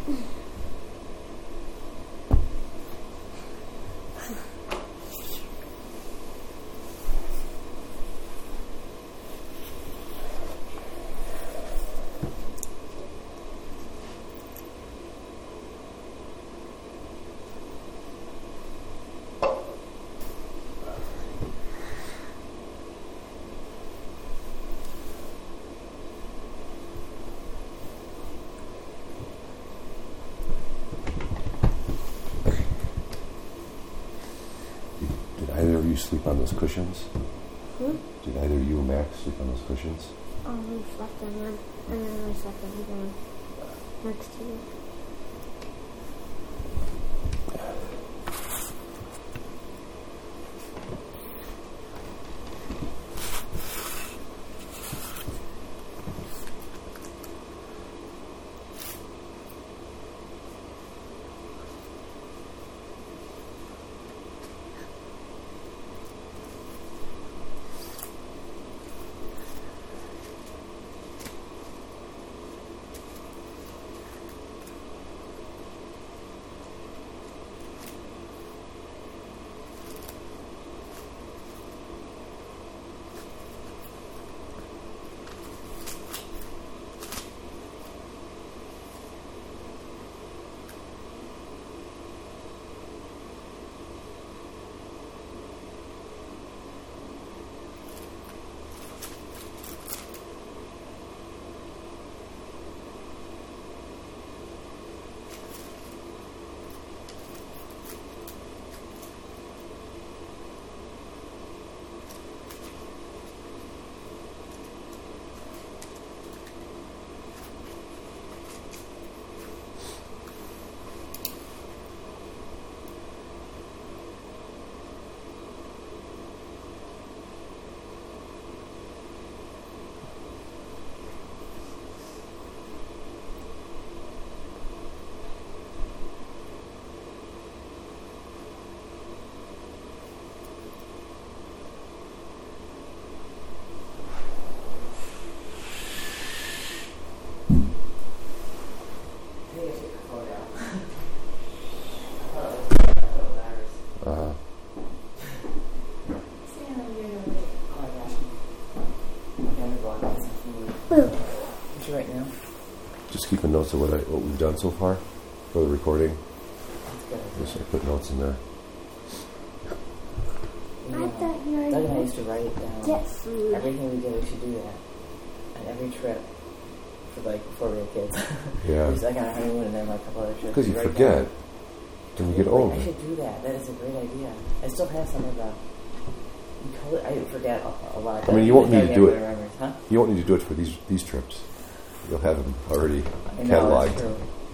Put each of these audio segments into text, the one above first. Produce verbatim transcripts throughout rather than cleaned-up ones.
You sleep on those cushions? Hmm? Did either you or Max sleep on those cushions? Oh, we slept on them, and then I slept on them next to you. Right now. Just keeping notes of what I what we've done so far for the recording. That's good. Just I put notes in there. Yeah. I thought you were Doug and I used to write it down. get food. Everything we did, we should do that. And every trip, for like before we were kids. Yeah. We was like on a honeymoon and then like a couple other trips. Because you write forget. down. Then you get older. I should do that. That is a great idea. I still have some of the. I forget a, a lot. I mean, you won't need to do it. Remembers, huh? You won't need to do it for these these trips. You'll have them already I know, cataloged. that's true.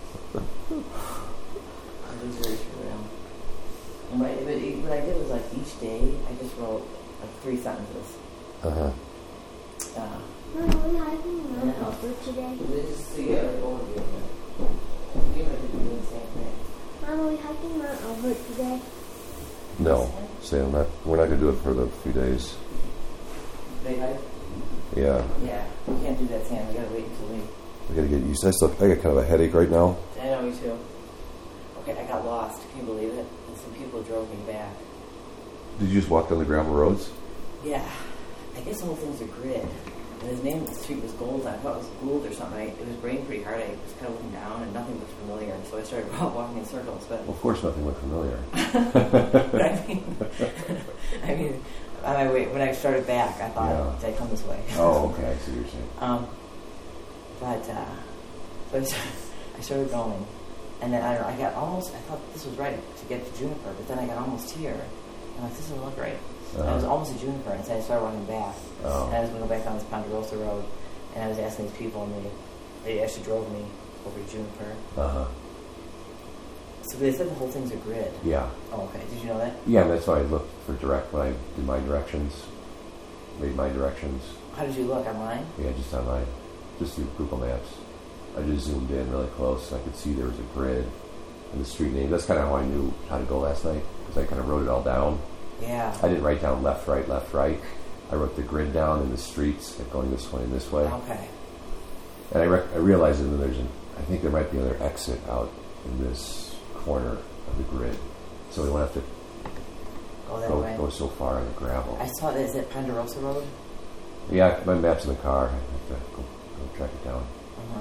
It is very true. Yeah. And what, but it, what I did was like each day I just wrote like three sentences. Uh huh. Uh, Mom, are we hiking around Yeah. over today? just so you have an overview of it. You might be doing the same thing. Mom, are we hiking around over today? No, say I'm not. We're not going to do it for the few days. Big hike? Yeah, Yeah. We can't do that, Sam. We gotta wait until we. we got to get used. I still, I got kind of a headache right now. I know, me too. Okay, I got lost. Can you believe it? And some people drove me back. Did you just walk down the gravel roads? Yeah. I guess the whole thing's a grid. And his name of the street was Gold. I thought it was Gould or something. I, it was raining pretty hard. I was kind of looking down and nothing looked familiar. So I started walking in circles. But Well, of course, nothing looked familiar. but I mean, I mean, on my way, when I started back, I thought, Yeah. did I come this way? Oh, okay. I see what you're saying. Um, but uh, so I started, I started going, and then I don't know, I got almost. I thought this was right to get to Juniper, but then I got almost here, and I'm like, this doesn't look right. Uh-huh. And I was almost at Juniper, and so I started walking back, Oh. and I was going to go back down this Ponderosa Road, and I was asking these people, and they they actually drove me over to Juniper. Uh huh. So they said the whole thing's a grid. Yeah. Oh, okay. Did you know that? Yeah, and that's why I looked for direct when I did my directions. Made my directions. How did you look online? Yeah, just online. Just through Google Maps. I just zoomed in really close and I could see there was a grid and the street name. That's kind of how I knew how to go last night because I kind of wrote it all down. Yeah. I didn't write down left, right, left, right. I wrote the grid down in the streets, like going this way and this way. Okay. And I, rec- I realized that there's an, I think there might be another exit out in this corner of the grid, so we won't have to Go that go, way. go so far in the gravel. I saw, is it Ponderosa Road? Yeah, my map's in the car. I have to go, go track it down. Uh-huh.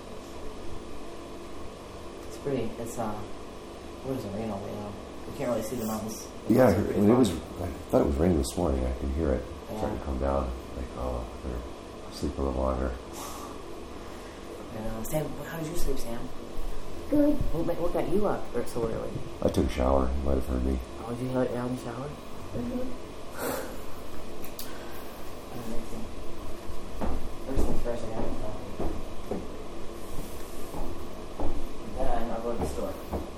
It's pretty, it's, uh, what is it, rain all the way down? You can't really see the mountains. The Yeah, mountains are pretty and it was. far. I thought it was raining this morning. I could hear it starting Yeah. to come down. Like, oh, better sleep a little longer. You know, Sam, how did you sleep, Sam? Good. What, ma- what got you up or so early? I took a shower. You might have heard me. Oh, did you have it out in the shower? Mm-hmm. Amazing. First things first, I got to coffee. Then I'll go to the store.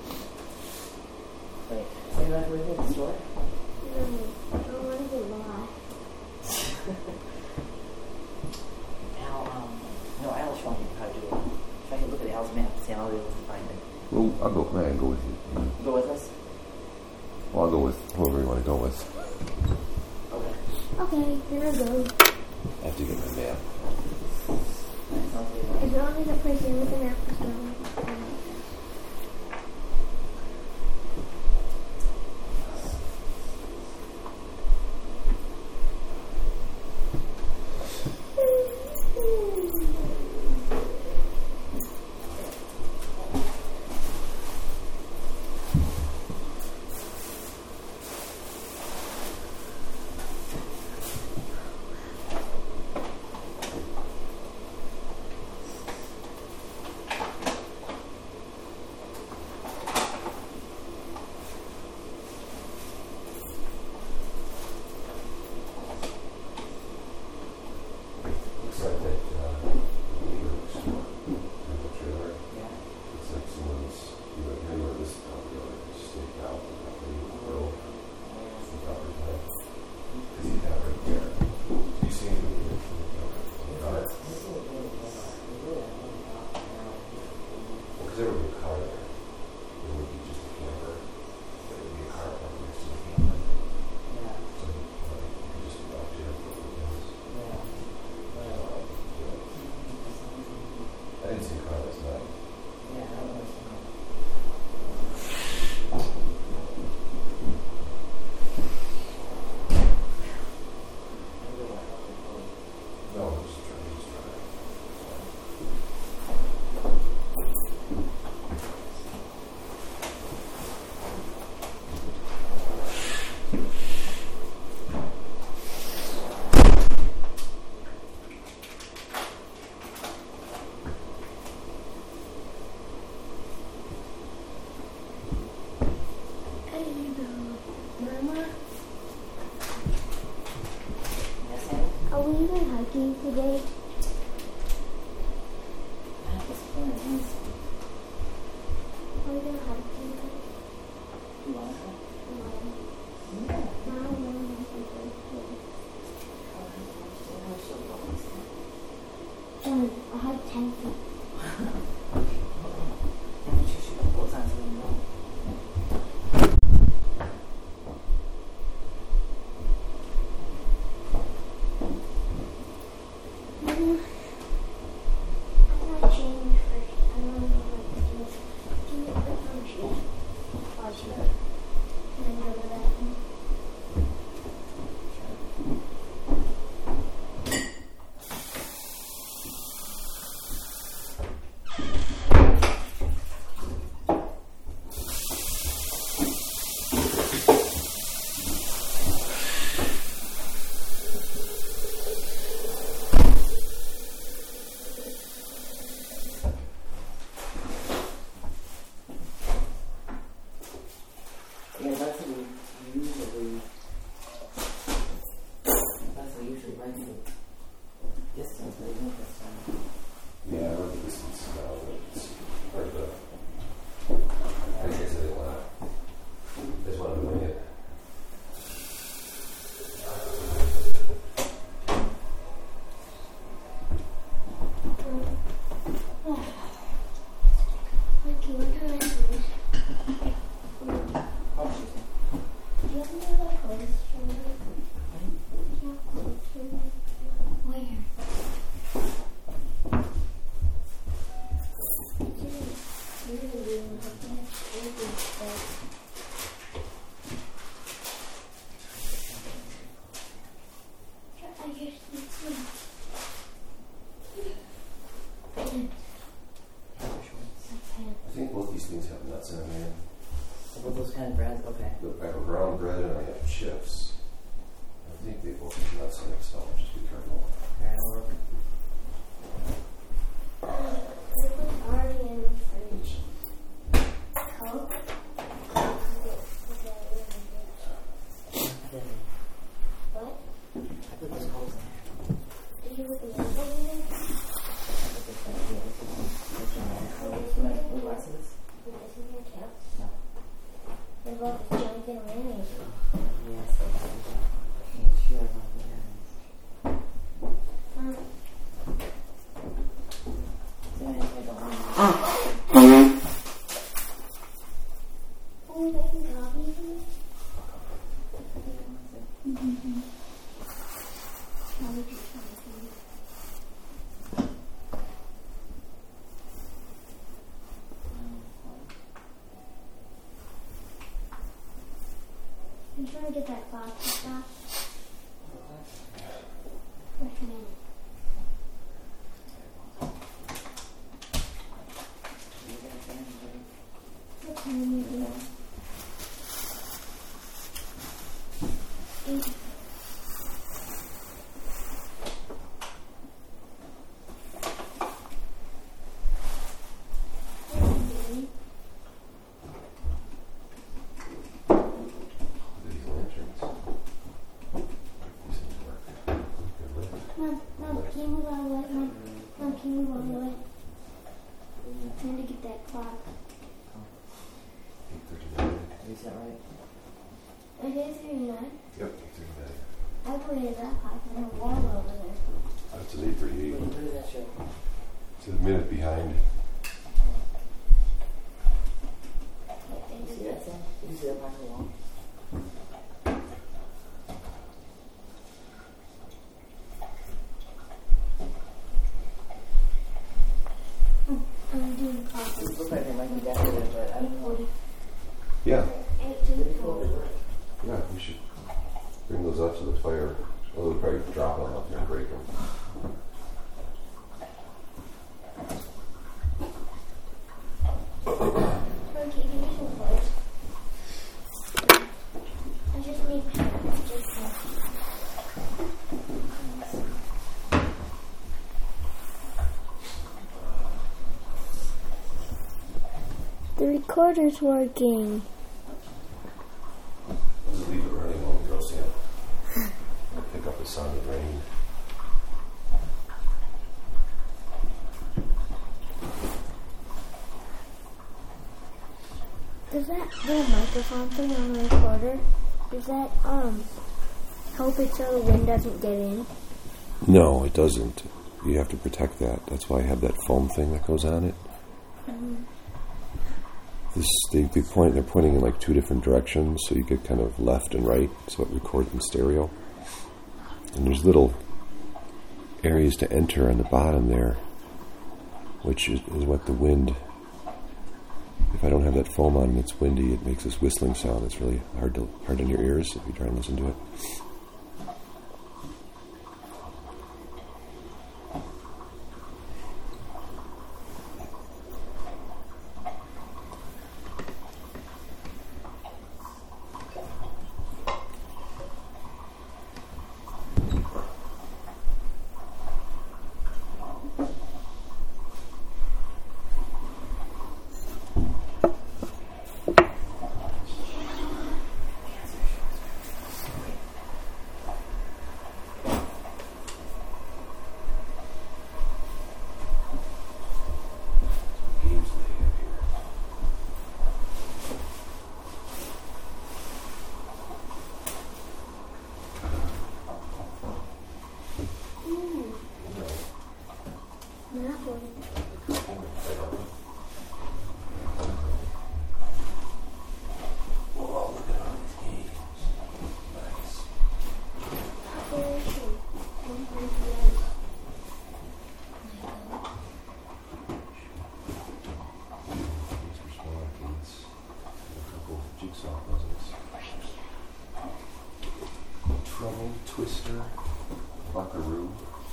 Wait, so you have to leave me at the store? No, I don't want to get lost. Al, um, no, Al showed me how to do it. If I could look at Al's map, see how I'll be able to find it. Well, I'll go. Man, I can go with you. Yeah. You go with us? Well, I'll go with whoever you want to go with. Okay. Okay, here I go. I have to get my map. Nice, I'll do that. As long as the person with the map is going. Looks like that uh, neighborhood store, the trailer. Yeah. It's like someone's, you know, you know, this property owner just staked out the property with the road, the property line. Because he got right there. You see him? Well, because there would be a car there. It would be just a camper. But it would be a car parked next to the camper. Yeah. So you know, you could just walk there for a few minutes. Yeah. I didn't see a car last night. Yeah, I don't know. No, I'm just trying, just trying. Mama, Yes, Sam? are we even hiking today? That was fun. Are we going hiking today? You want to? No. Yeah. No, no, no, no, no. John, I have ten feet. Mm, I'm gonna change first. I don't know what to do. Do you put on shoes? I think both these things have nuts in them, man. Both those kind of breads? Okay. I have a brown bread and I have chips. I think they both have nuts in it, so just be careful. Okay, I'll work. This was already in the fridge. Coke? What? I put those holes in there. Did you put the milk in there? What was this? This in your tail? No. What about the junk and mayonnaise? Yes, I did. Make sure about the mayonnaise. Mom, So I think I don't want to. are we making coffee here? Mm-hmm. Can we just try to- I'm trying to get that clock to stop. Which minute? What time is it? Eight. These lanterns. These things work. Good work. Mom, Mom, can you move out of the way? Mom, Mom, can you move out of the way? I'm trying to get that clock. eight thirty-nine. Is that right? Okay, thirty-nine. Yep, eight thirty-nine. I put it in that clock and a wall over there. That's an eight thirty-eight. What does that show? It's a minute behind. You see that thing? Did you see that behind the wall? I'm doing coffee. It looks like they might be decorative, but I don't know. Yeah, Pretty cool to work. yeah, we should bring those up to the fire. Oh, they'll probably drop them up there and break them. Okay, give me some clothes. I just need pants. Just uh, the recorder's working. I'll just leave it running while we go see it. I'll pick up the sound of rain. Does that little microphone thing on the recorder, does that um help it so the wind doesn't get in? No, it doesn't. You have to protect that. That's why I have that foam thing that goes on it. Mm-hmm. This they, they point. They're pointing in like two different directions, so you get kind of left and right, so it records in stereo. And there's little areas to enter on the bottom there, which is, is what the wind. If I don't have that foam on and it's windy, it makes this whistling sound. It's really hard to hard on your ears if you try and listen to it. Twister, Buckaroo.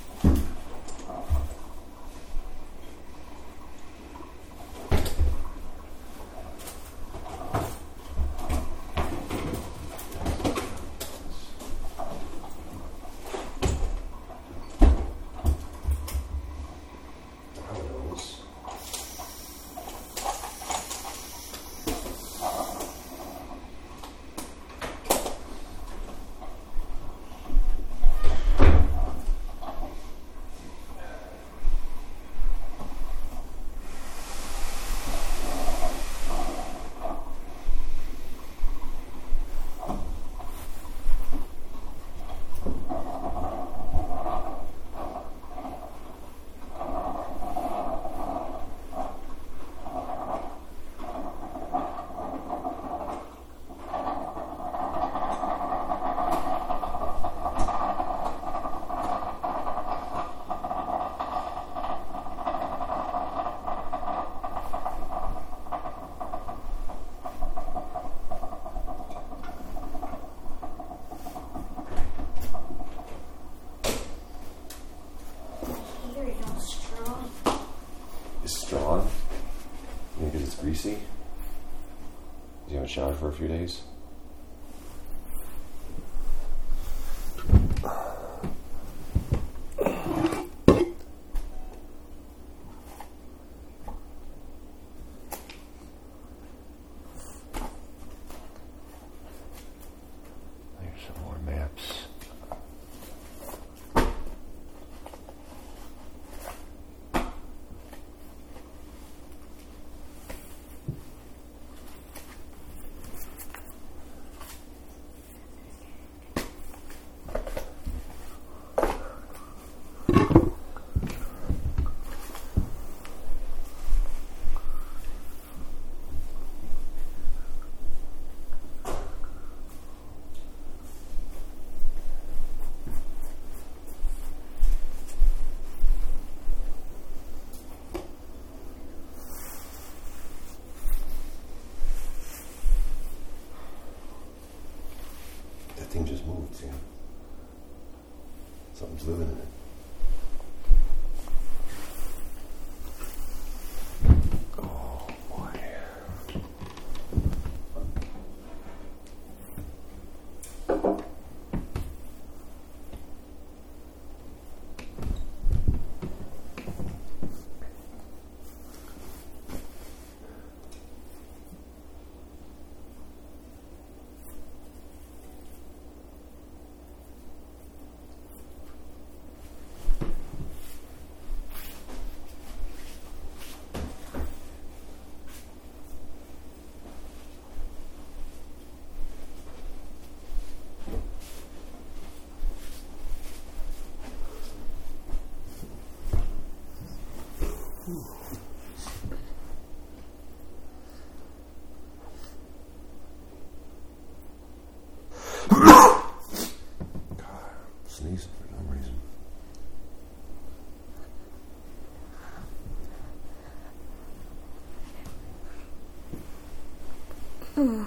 Greasy? You haven't showered for a few days? There's some more maps. Thing just moved, see? Something's living in it. Oh boy. Sneezing for no reason. Mm.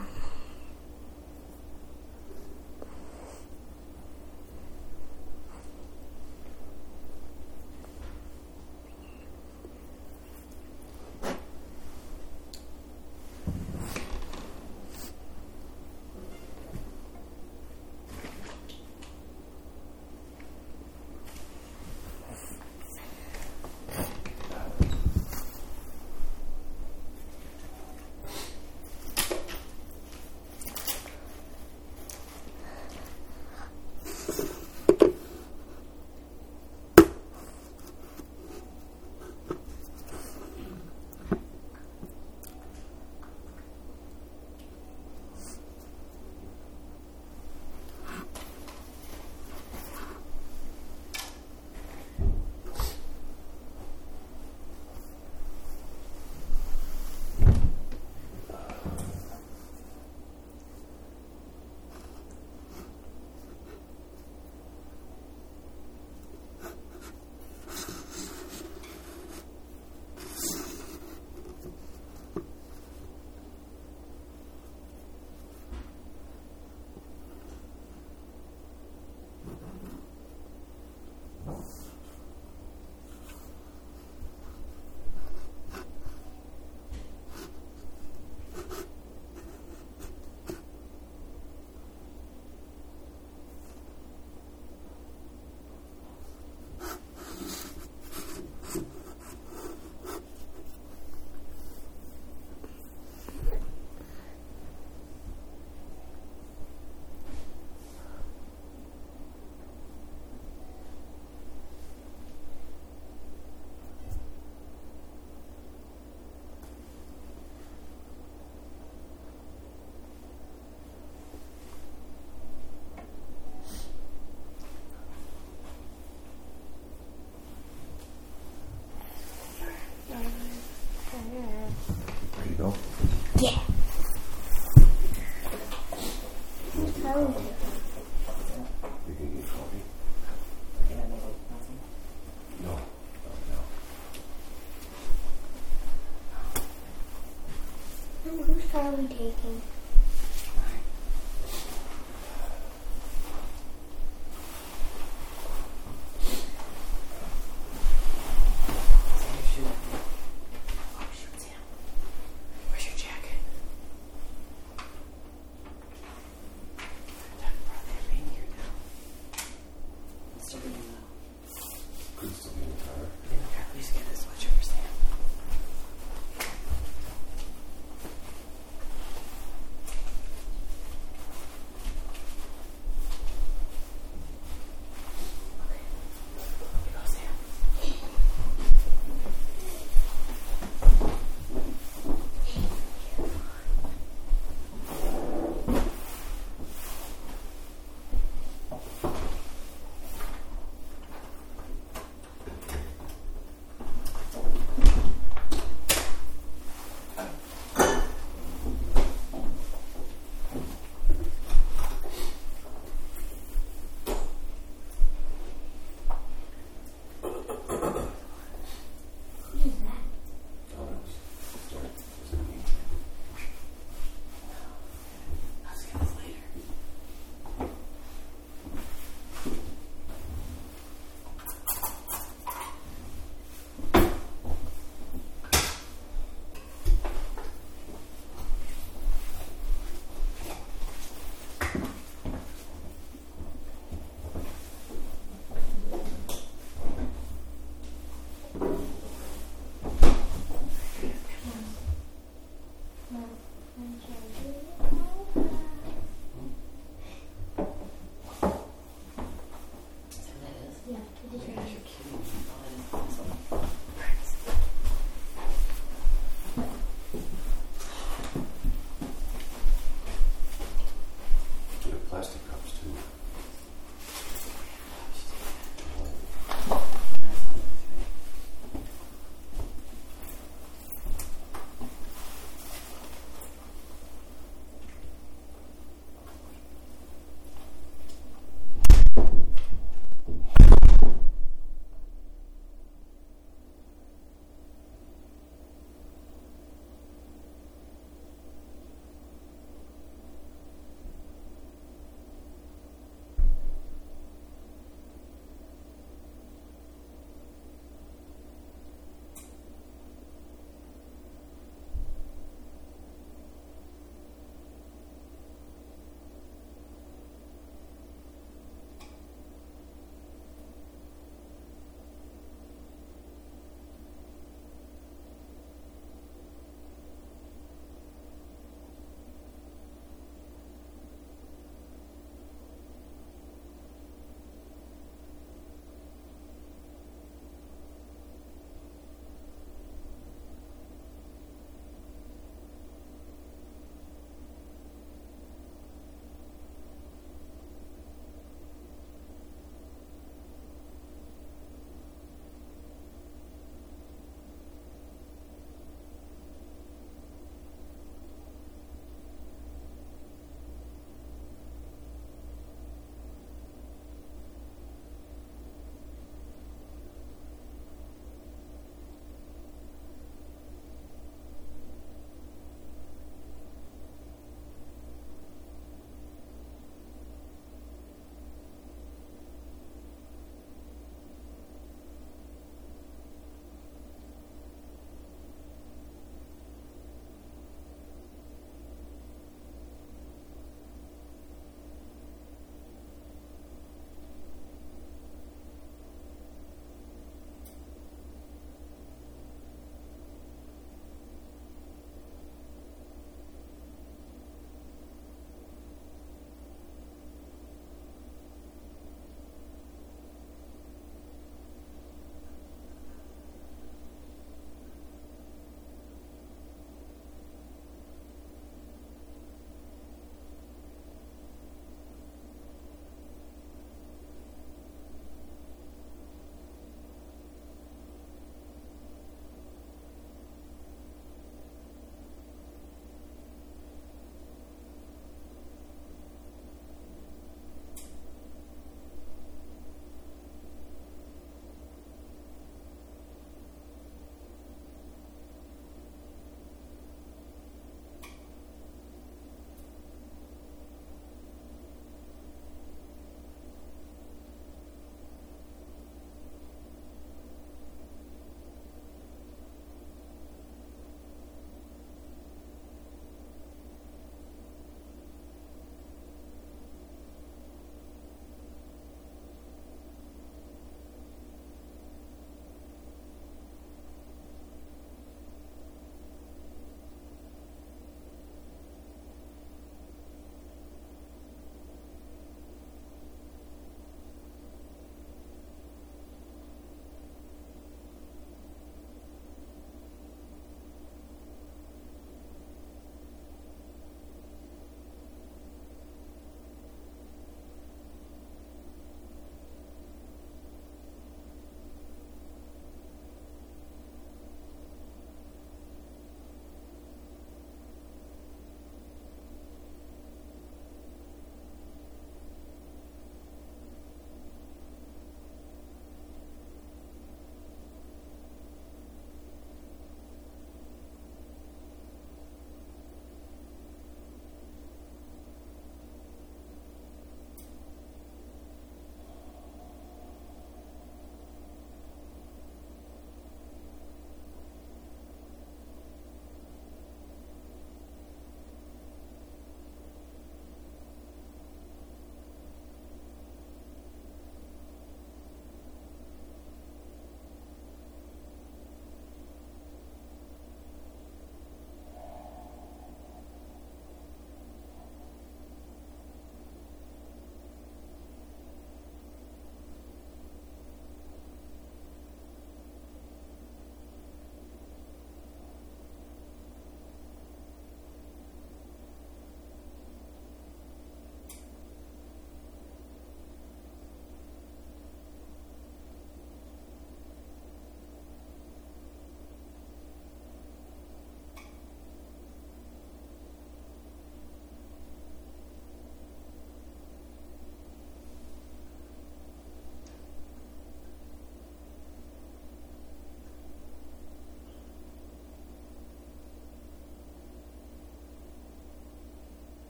Yeah. How would you? You can get coffee. Yeah, no, nothing. No. No. And whose car are we taking? Could still be in the car. Please get this sweatshirt for Sam.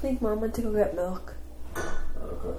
think Mom went to go get milk. Okay.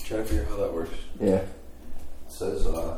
Trying to figure out how that works. Yeah. It says, uh,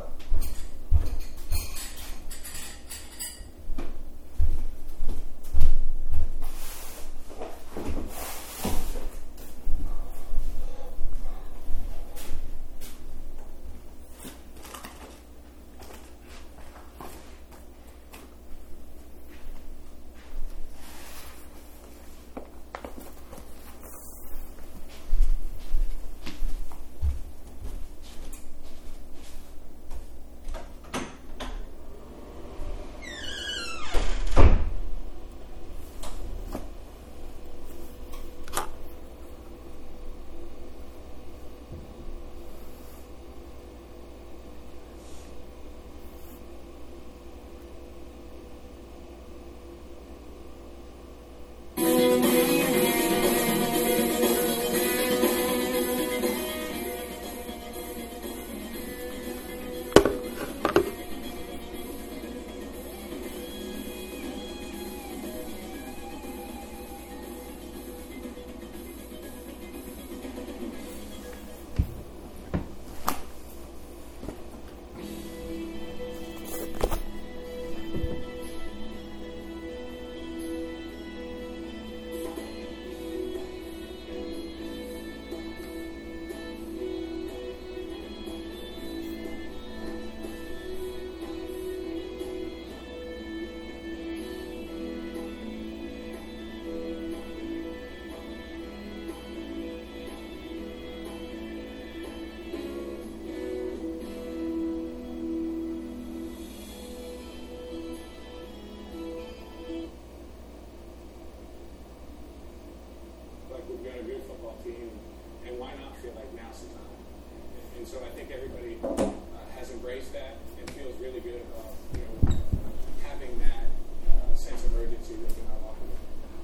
we've got a good football team, and why not feel like now's the time? And so I think everybody uh, has embraced that and feels really good about, you know, having that uh, sense of urgency within our locker room.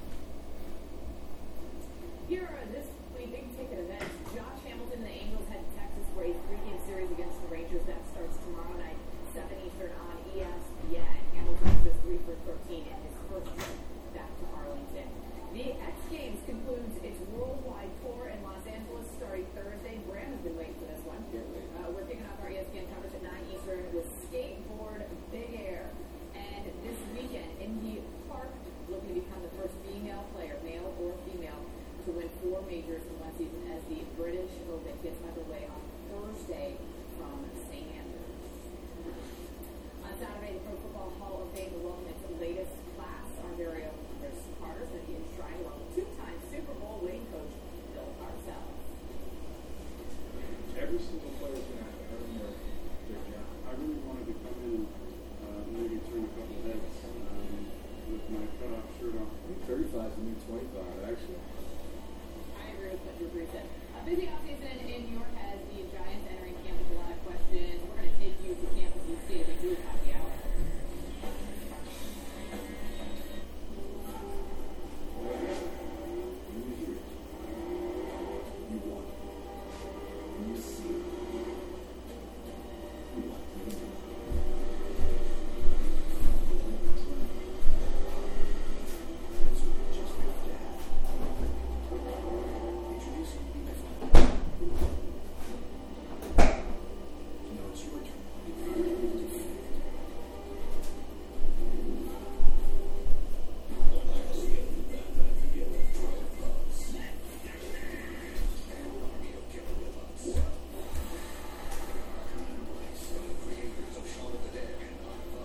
Here are this week big ticket events. Josh Hamilton and the Angels head to Texas for a three-game series against the Rangers that starts tomorrow night, seven Eastern on E S P N. Hamilton is three for thirteen in his first trip back to Arlington. The X Games concludes its worldwide tour in Los Angeles starting Thursday. Bram has been waiting for this one. Uh, we're kicking off our E S P N coverage at nine Eastern with skateboard Big Air. And this weekend, Indy Park looking to become the first female player, male or female, to win four majors in one season as the British Open gets underway on Thursday from Saint Andrews. On Saturday, the Pro Football Hall of Fame will welcome its latest class. Our very own Chris Carter is going to be enshrined along with two-time Super Bowl winning coach Bill Parcells. Every single player is going to have to earn their, their job. I really wanted to come in, uh, maybe turn a couple heads um, with my cut-off shirt on. I think thirty-five is the new twenty-five, actually. I agree with what Drew Brees said. A busy offseason in New York has the Giants entering camp with a lot of questions. We're going to take you to camp with the State of the Group Happy Hour.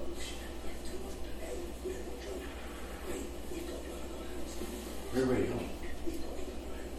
Everybody home.